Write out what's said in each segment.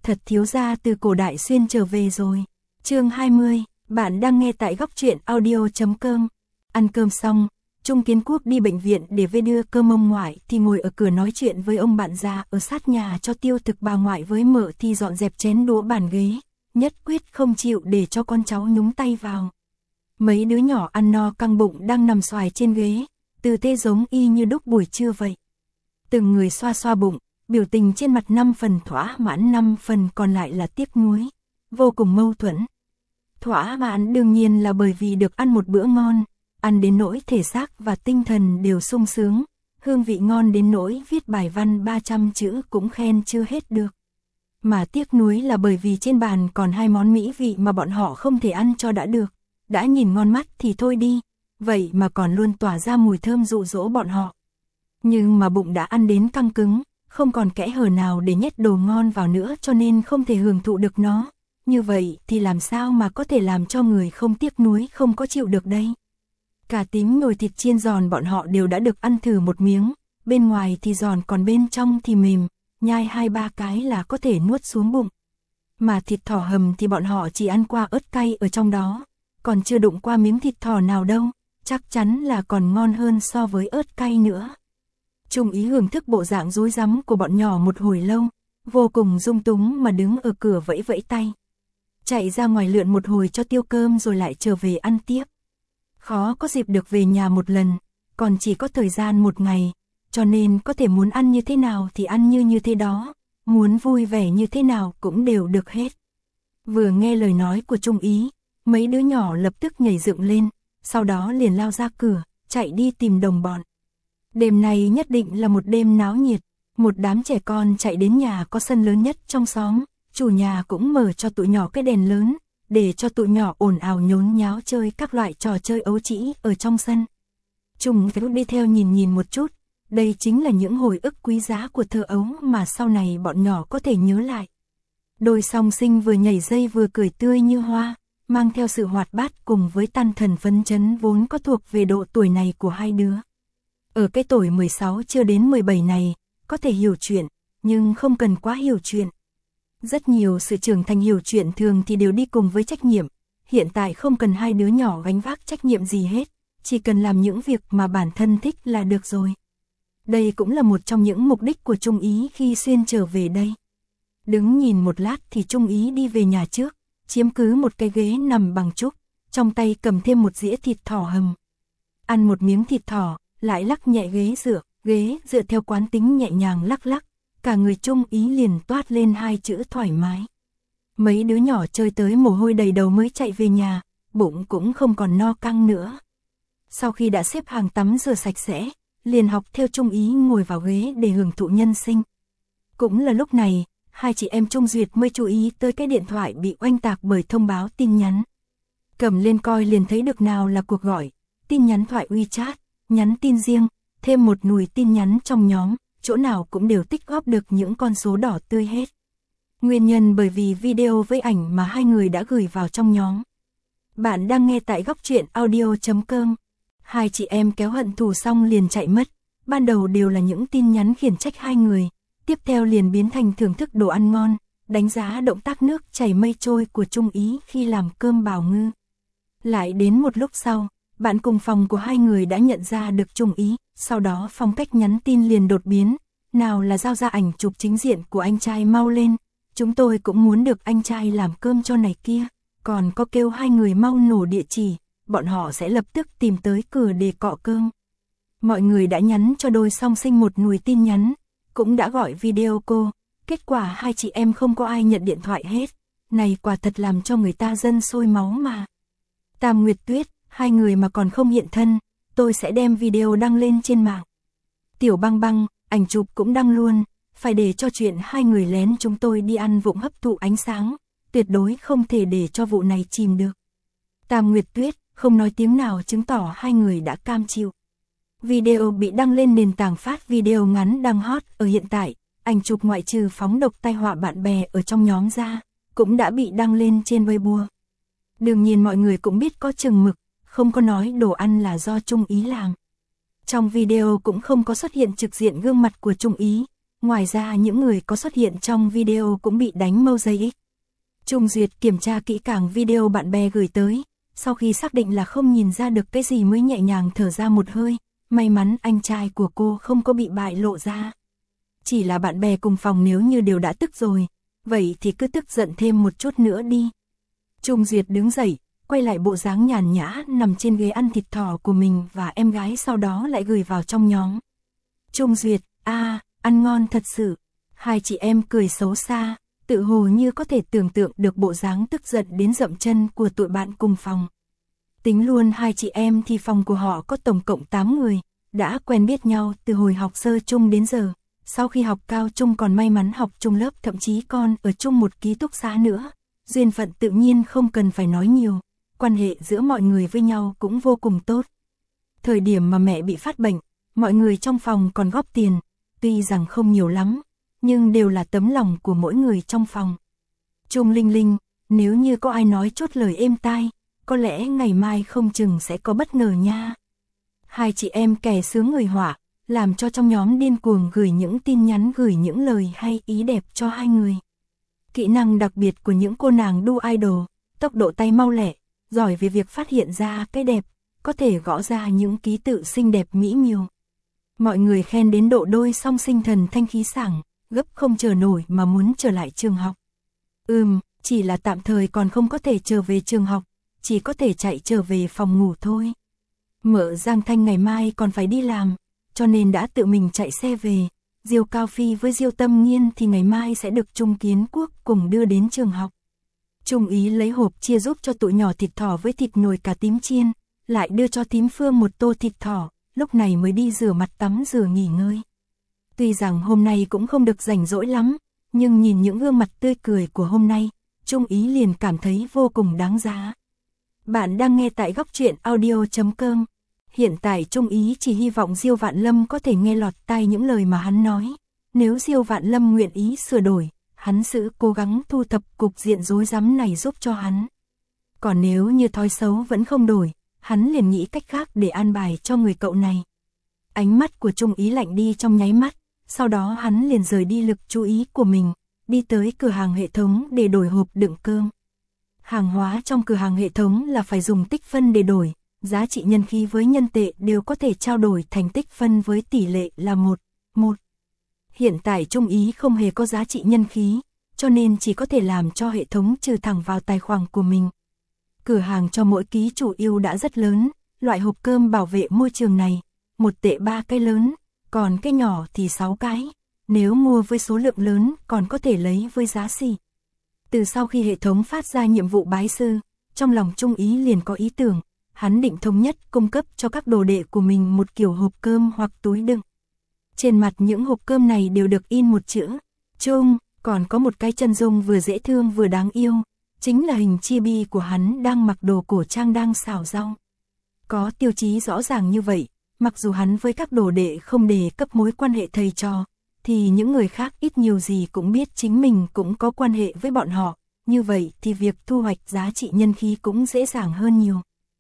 thật thiếu gia từ cổ đại xuyên trở về rồi. Chương 20, bạn đang nghe tại góc truyện audio.com. Ăn cơm xong, Trung Kiến Quốc đi bệnh viện để về đưa cơm ông ngoại thì ngồi ở cửa nói chuyện với ông bạn già ở sát nhà cho Tiêu Thực bà ngoại với Mợ thì dọn dẹp chén đũa bàn ghế, nhất quyết không chịu để cho con cháu nhúng tay vào. Mấy đứa nhỏ ăn no căng bụng đang nằm xoài trên ghế, tư thế giống y như đúc buổi trưa vậy. Từng người xoa xoa bụng, biểu tình trên mặt 5 phần thỏa mãn 5 phần còn lại là tiếc nuối, vô cùng mâu thuẫn. Thỏa mãn đương nhiên là bởi vì được ăn một bữa ngon, ăn đến nỗi thể xác và tinh thần đều sung sướng, hương vị ngon đến nỗi viết bài văn 300 chữ cũng khen chưa hết được. Mà tiếc nuối là bởi vì trên bàn còn 2 món mỹ vị mà bọn họ không thể ăn cho đã được, đã nhìn ngon mắt thì thôi đi, vậy mà còn luôn tỏa ra mùi thơm dụ dỗ bọn họ. Nhưng mà bụng đã ăn đến căng cứng, không còn kẽ hở nào để nhét đồ ngon vào nữa cho nên không thể hưởng thụ được nó. Như vậy thì làm sao mà có thể làm cho người không tiếc nuối không có chịu được đây. Cả tím nồi thịt chiên giòn bọn họ đều đã được ăn thử một miếng, bên ngoài thì giòn còn bên trong thì mềm, nhai 2-3 cái là có thể nuốt xuống bụng. Mà thịt thỏ hầm thì bọn họ chỉ ăn qua ớt cay ở trong đó, còn chưa đụng qua miếng thịt thỏ nào đâu, chắc chắn là còn ngon hơn so với ớt cay nữa. Trung Ý hưởng thức bộ dạng rối rắm của bọn nhỏ một hồi lâu, vô cùng dung túng mà đứng ở cửa vẫy vẫy tay. Chạy ra ngoài lượn một hồi cho tiêu cơm rồi lại trở về ăn tiếp. Khó có dịp được về nhà một lần, còn chỉ có thời gian một ngày, cho nên có thể muốn ăn như thế nào thì ăn như thế đó, muốn vui vẻ như thế nào cũng đều được hết. Vừa nghe lời nói của Trung Ý, mấy đứa nhỏ lập tức nhảy dựng lên, sau đó liền lao ra cửa, chạy đi tìm đồng bọn. Đêm này nhất định là một đêm náo nhiệt, một đám trẻ con chạy đến nhà có sân lớn nhất trong xóm, chủ nhà cũng mở cho tụi nhỏ cái đèn lớn, để cho tụi nhỏ ồn ào nhốn nháo chơi các loại trò chơi ấu trĩ ở trong sân. Trung phải đi theo nhìn một chút, đây chính là những hồi ức quý giá của thơ ấu mà sau này bọn nhỏ có thể nhớ lại. Đôi song sinh vừa nhảy dây vừa cười tươi như hoa, mang theo sự hoạt bát cùng với tinh thần phấn chấn vốn có thuộc về độ tuổi này của hai đứa. Ở cái tuổi 16 chưa đến 17 này, có thể hiểu chuyện, nhưng không cần quá hiểu chuyện. Rất nhiều sự trưởng thành hiểu chuyện thường thì đều đi cùng với trách nhiệm, hiện tại không cần hai đứa nhỏ gánh vác trách nhiệm gì hết, chỉ cần làm những việc mà bản thân thích là được rồi. Đây cũng là một trong những mục đích của Trung Ý khi xuyên trở về đây. Đứng nhìn một lát thì Trung Ý đi về nhà trước, chiếm cứ một cái ghế nằm bằng trúc, trong tay cầm thêm một dĩa thịt thỏ hầm. Ăn một miếng thịt thỏ, lại lắc nhẹ ghế dựa theo quán tính nhẹ nhàng lắc, cả người Trung Ý liền toát lên 2 chữ thoải mái. Mấy đứa nhỏ chơi tới mồ hôi đầy đầu mới chạy về nhà, bụng cũng không còn no căng nữa. Sau khi đã xếp hàng tắm rửa sạch sẽ, liền học theo Trung Ý ngồi vào ghế để hưởng thụ nhân sinh. Cũng là lúc này, hai chị em Trung Duyệt mới chú ý tới cái điện thoại bị oanh tạc bởi thông báo tin nhắn. Cầm lên coi liền thấy được nào là cuộc gọi, tin nhắn thoại WeChat, nhắn tin riêng, thêm một nùi tin nhắn trong nhóm, chỗ nào cũng đều tích góp được những con số đỏ tươi hết. Nguyên nhân bởi vì video với ảnh mà hai người đã gửi vào trong nhóm. Bạn đang nghe tại góc truyện audio.com. Hai chị em kéo hận thù xong liền chạy mất, ban đầu đều là những tin nhắn khiển trách hai người, tiếp theo liền biến thành thưởng thức đồ ăn ngon, đánh giá động tác nước chảy mây trôi của Trung Ý khi làm cơm bào ngư. Lại đến một lúc sau, bạn cùng phòng của hai người đã nhận ra được Trung Ý, sau đó phong cách nhắn tin liền đột biến, nào là giao ra ảnh chụp chính diện của anh trai mau lên, chúng tôi cũng muốn được anh trai làm cơm cho này kia, còn có kêu hai người mau nổ địa chỉ, bọn họ sẽ lập tức tìm tới cửa để cọ cơm. Mọi người đã nhắn cho đôi song sinh một nùi tin nhắn, cũng đã gọi video call, kết quả hai chị em không có ai nhận điện thoại hết, này quả thật làm cho người ta dân sôi máu mà. Tam Nguyệt Tuyết, hai người mà còn không hiện thân, tôi sẽ đem video đăng lên trên mạng. Tiểu Băng Băng, ảnh chụp cũng đăng luôn, phải để cho chuyện hai người lén chúng tôi đi ăn vụng hấp thụ ánh sáng, tuyệt đối không thể để cho vụ này chìm được. Tam Nguyệt Tuyết, không nói tiếng nào chứng tỏ hai người đã cam chịu. Video bị đăng lên nền tảng phát video ngắn đang hot ở hiện tại, ảnh chụp ngoại trừ phóng độc tai họa bạn bè ở trong nhóm ra, cũng đã bị đăng lên trên Weibo. Đương nhiên mọi người cũng biết có chừng mực, không có nói đồ ăn là do Trung Ý làm. Trong video cũng không có xuất hiện trực diện gương mặt của Trung Ý, Ngoài ra những người có xuất hiện trong video cũng bị đánh mosaic. Trung Duyệt kiểm tra kỹ càng video bạn bè gửi tới, sau khi xác định là không nhìn ra được cái gì mới nhẹ nhàng thở ra một hơi, may mắn anh trai của cô không có bị bại lộ ra. Chỉ là bạn bè cùng phòng nếu như đều đã tức rồi, vậy thì cứ tức giận thêm một chút nữa đi. Trung Duyệt đứng dậy, quay lại bộ dáng nhàn nhã nằm trên ghế ăn thịt thỏ của mình và em gái sau đó lại gửi vào trong nhóm. Trung Duyệt, ăn ngon thật sự. Hai chị em cười xấu xa, tự hồ như có thể tưởng tượng được bộ dáng tức giận đến dậm chân của tụi bạn cùng phòng. Tính luôn hai chị em thì phòng của họ có tổng cộng 8 người, đã quen biết nhau từ hồi học sơ chung đến giờ. Sau khi học cao trung còn may mắn học chung lớp, thậm chí còn ở chung một ký túc xá nữa. Duyên phận tự nhiên không cần phải nói nhiều, quan hệ giữa mọi người với nhau cũng vô cùng tốt. Thời điểm mà mẹ bị phát bệnh, mọi người trong phòng còn góp tiền, tuy rằng không nhiều lắm, nhưng đều là tấm lòng của mỗi người trong phòng. Trung Linh Linh, nếu như có ai nói chốt lời êm tai, có lẽ ngày mai không chừng sẽ có bất ngờ nha. Hai chị em kẻ sướng người họa, làm cho trong nhóm điên cuồng gửi những tin nhắn, gửi những lời hay ý đẹp cho hai người. Kỹ năng đặc biệt của những cô nàng đu idol, tốc độ tay mau lẹ, giỏi về việc phát hiện ra cái đẹp, có thể gõ ra những ký tự xinh đẹp mỹ miều. Mọi người khen đến độ đôi song sinh thần thanh khí sảng, gấp không chờ nổi mà muốn trở lại trường học. Chỉ là tạm thời còn không có thể trở về trường học, chỉ có thể chạy trở về phòng ngủ thôi. Mợ Giang Thanh ngày mai còn phải đi làm, cho nên đã tự mình chạy xe về. Diêu Cao Phi với Diêu Tâm Nghiên thì ngày mai sẽ được Trung Kiến Quốc cùng đưa đến trường học. Trung Ý lấy hộp chia giúp cho tụi nhỏ thịt thỏ với thịt nồi cà tím chiên, lại đưa cho thím Phương một tô thịt thỏ, lúc này mới đi rửa mặt tắm rửa nghỉ ngơi. Tuy rằng hôm nay cũng không được rảnh rỗi lắm, nhưng nhìn những gương mặt tươi cười của hôm nay, Trung Ý liền cảm thấy vô cùng đáng giá. Bạn đang nghe tại góc truyện audio.com. Hiện tại Trung Ý chỉ hy vọng Diêu Vạn Lâm có thể nghe lọt tai những lời mà hắn nói. Nếu Diêu Vạn Lâm nguyện ý sửa đổi, hắn sẽ cố gắng thu thập cục diện rối rắm này giúp cho hắn. Còn nếu như thói xấu vẫn không đổi, hắn liền nghĩ cách khác để an bài cho người cậu này. Ánh mắt của Trung Ý lạnh đi trong nháy mắt, sau đó hắn liền rời đi lực chú ý của mình, đi tới cửa hàng hệ thống để đổi hộp đựng cơm. Hàng hóa trong cửa hàng hệ thống là phải dùng tích phân để đổi, giá trị nhân khí với nhân tệ đều có thể trao đổi thành tích phân với tỷ lệ là 1:1. Hiện tại Trung Ý không hề có giá trị nhân khí, cho nên chỉ có thể làm cho hệ thống trừ thẳng vào tài khoản của mình. Cửa hàng cho mỗi ký chủ yêu đã rất lớn, loại hộp cơm bảo vệ môi trường này, 1 tệ 3 cái lớn, còn cái nhỏ thì 6 cái, nếu mua với số lượng lớn còn có thể lấy với giá xỉ. Từ sau khi hệ thống phát ra nhiệm vụ bái sư, trong lòng Trung Ý liền có ý tưởng, hắn định thống nhất cung cấp cho các đồ đệ của mình một kiểu hộp cơm hoặc túi đựng. Trên mặt những hộp cơm này đều được in một chữ Trung, còn có một cái chân dung vừa dễ thương vừa đáng yêu, chính là hình chibi của hắn đang mặc đồ cổ trang đang xào rau. Có tiêu chí rõ ràng như vậy, mặc dù hắn với các đồ đệ không đề cấp mối quan hệ thầy trò, thì những người khác ít nhiều gì cũng biết chính mình cũng có quan hệ với bọn họ, như vậy thì việc thu hoạch giá trị nhân khí cũng dễ dàng hơn nhiều.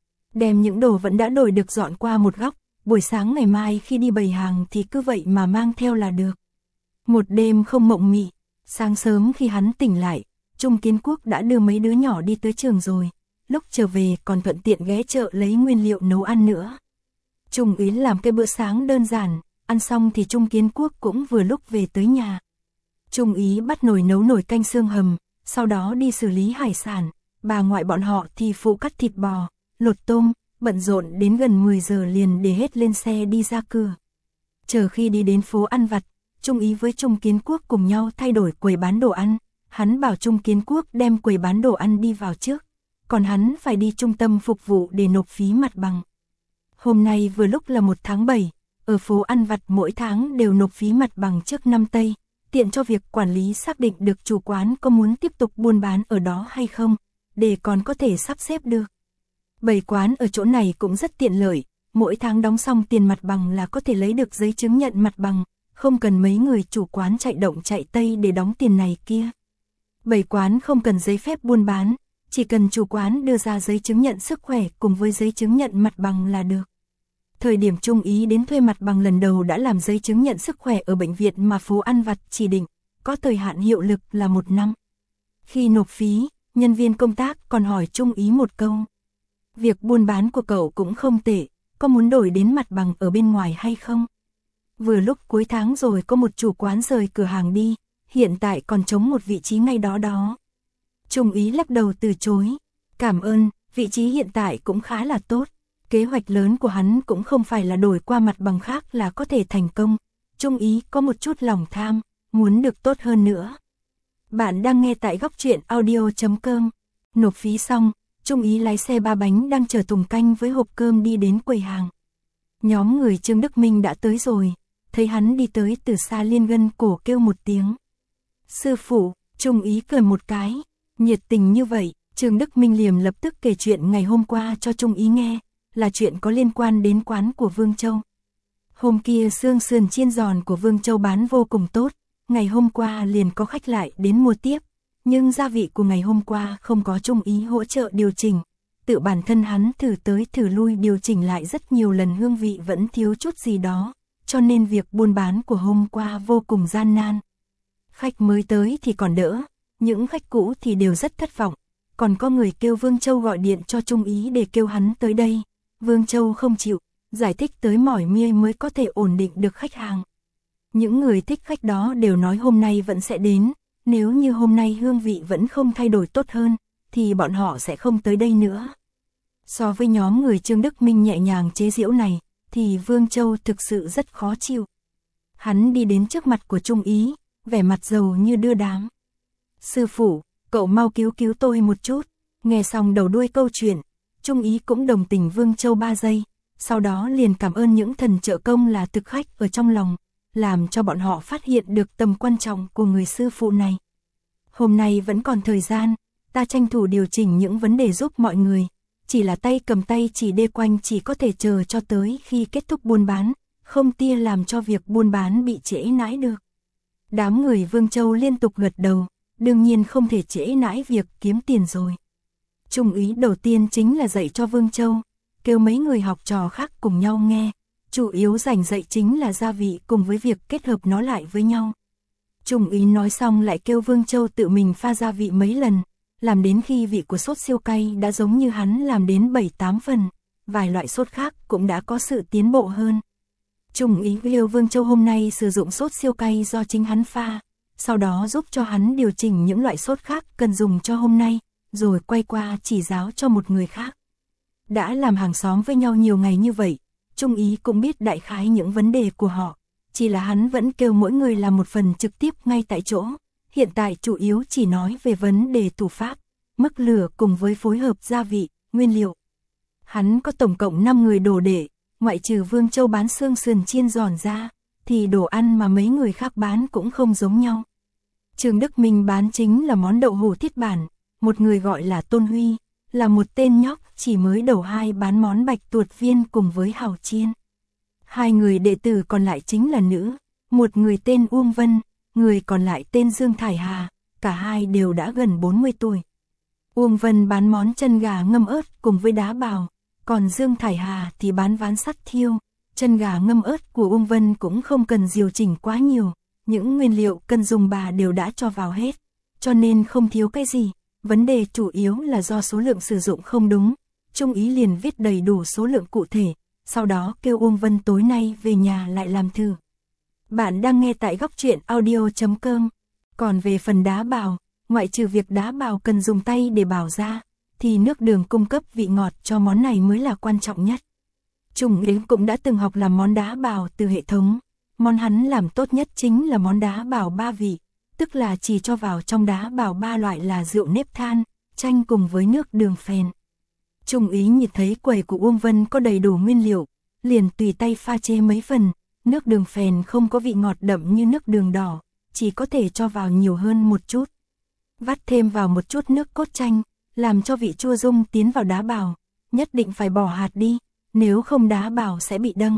Đem những đồ vẫn đã đổi được dọn qua một góc, buổi sáng ngày mai khi đi bày hàng thì cứ vậy mà mang theo là được. Một đêm không mộng mị, sáng sớm khi hắn tỉnh lại, Trung Kiến Quốc đã đưa mấy đứa nhỏ đi tới trường rồi, lúc trở về còn thuận tiện ghé chợ lấy nguyên liệu nấu ăn nữa. Trung Ý làm cái bữa sáng đơn giản, ăn xong thì Trung Kiến Quốc cũng vừa lúc về tới nhà. Trung Ý bắt nồi nấu nồi canh xương hầm, sau đó đi xử lý hải sản, bà ngoại bọn họ thì phụ cắt thịt bò, lột tôm, bận rộn đến gần 10 giờ liền để hết lên xe đi ra cửa. Chờ khi đi đến phố ăn vặt, Trung Ý với Trung Kiến Quốc cùng nhau thay đổi quầy bán đồ ăn, hắn bảo Trung Kiến Quốc đem quầy bán đồ ăn đi vào trước, còn hắn phải đi trung tâm phục vụ để nộp phí mặt bằng. Hôm nay vừa lúc là 1 tháng 7, ở phố ăn vặt mỗi tháng đều nộp phí mặt bằng trước 5 Tây, tiện cho việc quản lý xác định được chủ quán có muốn tiếp tục buôn bán ở đó hay không, để còn có thể sắp xếp được. Bày quán ở chỗ này cũng rất tiện lợi, mỗi tháng đóng xong tiền mặt bằng là có thể lấy được giấy chứng nhận mặt bằng, không cần mấy người chủ quán chạy động chạy tây để đóng tiền này kia. Bày quán không cần giấy phép buôn bán, chỉ cần chủ quán đưa ra giấy chứng nhận sức khỏe cùng với giấy chứng nhận mặt bằng là được. Thời điểm Trung Ý đến thuê mặt bằng lần đầu đã làm giấy chứng nhận sức khỏe ở bệnh viện mà phố ăn vặt chỉ định, có thời hạn hiệu lực là 1 năm. Khi nộp phí, nhân viên công tác còn hỏi Trung Ý một câu. Việc buôn bán của cậu cũng không tệ, có muốn đổi đến mặt bằng ở bên ngoài hay không? Vừa lúc cuối tháng rồi có một chủ quán rời cửa hàng đi, hiện tại còn trống một vị trí ngay đó. Trung Ý lắc đầu từ chối. Cảm ơn, vị trí hiện tại cũng khá là tốt. Kế hoạch lớn của hắn cũng không phải là đổi qua mặt bằng khác là có thể thành công. Trung Ý có một chút lòng tham, muốn được tốt hơn nữa. Bạn đang nghe tại góc truyện audio.com. Nộp phí xong, Trung Ý lái xe 3 bánh đang chở thùng canh với hộp cơm đi đến quầy hàng. Nhóm người Trương Đức Minh đã tới rồi, thấy hắn đi tới từ xa liên gân cổ kêu một tiếng. Sư phụ, Trung Ý cười một cái, nhiệt tình như vậy, Trương Đức Minh liền lập tức kể chuyện ngày hôm qua cho Trung Ý nghe, là chuyện có liên quan đến quán của Vương Châu. Hôm kia xương sườn chiên giòn của Vương Châu bán vô cùng tốt, ngày hôm qua liền có khách lại đến mua tiếp, nhưng gia vị của ngày hôm qua không có Trung Ý hỗ trợ điều chỉnh, tự bản thân hắn thử tới thử lui điều chỉnh lại rất nhiều lần hương vị vẫn thiếu chút gì đó, cho nên việc buôn bán của hôm qua vô cùng gian nan. Khách mới tới thì còn đỡ, những khách cũ thì đều rất thất vọng, còn có người kêu Vương Châu gọi điện cho Trung Ý để kêu hắn tới đây. Vương Châu không chịu, giải thích tới mỏi miê mới có thể ổn định được khách hàng. Những người thích khách đó đều nói hôm nay vẫn sẽ đến, nếu như hôm nay hương vị vẫn không thay đổi tốt hơn, thì bọn họ sẽ không tới đây nữa. So với nhóm người Trương Đức Minh nhẹ nhàng chế giễu này, thì Vương Châu thực sự rất khó chịu. Hắn đi đến trước mặt của Trung Ý, vẻ mặt dầu như đưa đám. Sư phụ, cậu mau cứu tôi một chút. Nghe xong đầu đuôi câu chuyện, Trung Ý cũng đồng tình Vương Châu 3 giây, sau đó liền cảm ơn những thần trợ công là thực khách ở trong lòng, làm cho bọn họ phát hiện được tầm quan trọng của người sư phụ này. Hôm nay vẫn còn thời gian, ta tranh thủ điều chỉnh những vấn đề giúp mọi người, chỉ là tay cầm tay chỉ đê quanh chỉ có thể chờ cho tới khi kết thúc buôn bán, không tia làm cho việc buôn bán bị trễ nãi được. Đám người Vương Châu liên tục gật đầu, đương nhiên không thể trễ nãi việc kiếm tiền rồi. Trung Ý đầu tiên chính là dạy cho Vương Châu, kêu mấy người học trò khác cùng nhau nghe, chủ yếu giảng dạy chính là gia vị cùng với việc kết hợp nó lại với nhau. Trung Ý nói xong lại kêu Vương Châu tự mình pha gia vị mấy lần, làm đến khi vị của sốt siêu cay đã giống như hắn làm đến 7-8 phần, vài loại sốt khác cũng đã có sự tiến bộ hơn. Trung Ý kêu Vương Châu hôm nay sử dụng sốt siêu cay do chính hắn pha, sau đó giúp cho hắn điều chỉnh những loại sốt khác cần dùng cho hôm nay, rồi quay qua chỉ giáo cho một người khác. Đã làm hàng xóm với nhau nhiều ngày như vậy, Trung Ý cũng biết đại khái những vấn đề của họ, chỉ là hắn vẫn kêu mỗi người làm một phần trực tiếp ngay tại chỗ, hiện tại chủ yếu chỉ nói về vấn đề thủ pháp, mức lửa cùng với phối hợp gia vị, nguyên liệu. Hắn có tổng cộng 5 người đồ đệ, ngoại trừ Vương Châu bán xương sườn chiên giòn ra, thì đồ ăn mà mấy người khác bán cũng không giống nhau. Trương Đức Minh bán chính là món đậu hũ thiết bản, một người gọi là Tôn Huy, là một tên nhóc chỉ mới đầu 2 bán món bạch tuột viên cùng với hàu chiên. 2 người đệ tử còn lại chính là nữ, một người tên Uông Vân, người còn lại tên Dương Thải Hà, cả hai đều đã gần 40 tuổi. Uông Vân bán món chân gà ngâm ớt cùng với đá bào, còn Dương Thải Hà thì bán ván sắt thiêu. Chân gà ngâm ớt của Uông Vân cũng không cần điều chỉnh quá nhiều, những nguyên liệu cần dùng bà đều đã cho vào hết, cho nên không thiếu cái gì. Vấn đề chủ yếu là do số lượng sử dụng không đúng. Trung Ý liền viết đầy đủ số lượng cụ thể, sau đó kêu Uông Vân tối nay về nhà lại làm thử. Bạn đang nghe tại góc truyện audio.com. Còn về phần đá bào, ngoại trừ việc đá bào cần dùng tay để bào ra, thì nước đường cung cấp vị ngọt cho món này mới là quan trọng nhất. Trung Ý cũng đã từng học làm món đá bào từ hệ thống. Món hắn làm tốt nhất chính là món đá bào 3 vị, tức là chỉ cho vào trong đá bào 3 loại là rượu nếp than, chanh cùng với nước đường phèn. Trung Ý nhìn thấy quầy của Uông Vân có đầy đủ nguyên liệu, liền tùy tay pha chế mấy phần, nước đường phèn không có vị ngọt đậm như nước đường đỏ, chỉ có thể cho vào nhiều hơn một chút. Vắt thêm vào một chút nước cốt chanh, làm cho vị chua rung tiến vào đá bào, nhất định phải bỏ hạt đi, nếu không đá bào sẽ bị đâng.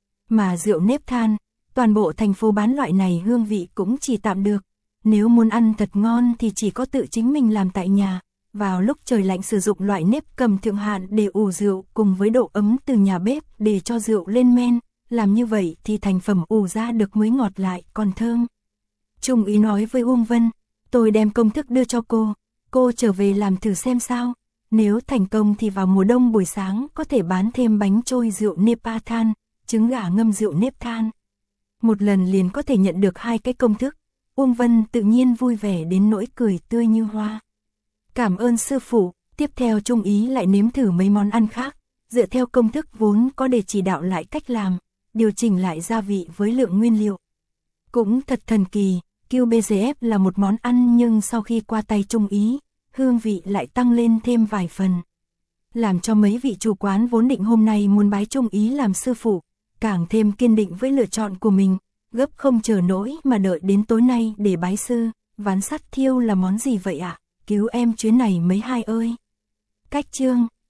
Mà rượu nếp than, toàn bộ thành phố bán loại này hương vị cũng chỉ tạm được, nếu muốn ăn thật ngon thì chỉ có tự chính mình làm tại nhà, vào lúc trời lạnh sử dụng loại nếp cầm thượng hạn để ủ rượu cùng với độ ấm từ nhà bếp để cho rượu lên men, làm như vậy thì thành phẩm ủ ra được mới ngọt lại còn thơm. Trung úy nói với Uông Vân, tôi đem công thức đưa cho cô trở về làm thử xem sao, nếu thành công thì vào mùa đông buổi sáng có thể bán thêm bánh trôi rượu nếp a than, trứng gà ngâm rượu nếp than. Một lần liền có thể nhận được 2 cái công thức, Uông Vân tự nhiên vui vẻ đến nỗi cười tươi như hoa. Cảm ơn sư phụ, tiếp theo Trung úy lại nếm thử mấy món ăn khác, dựa theo công thức vốn có để chỉ đạo lại cách làm, điều chỉnh lại gia vị với lượng nguyên liệu. Cũng thật thần kỳ, QBZF là một món ăn nhưng sau khi qua tay Trung úy, hương vị lại tăng lên thêm vài phần. Làm cho mấy vị chủ quán vốn định hôm nay muốn bái Trung úy làm sư phụ, càng thêm kiên định với lựa chọn của mình, gấp không chờ nỗi mà đợi đến tối nay để bái sư. Ván sắt thiêu là món gì vậy ạ? Cứu em chuyến này mấy hai ơi. Cách chương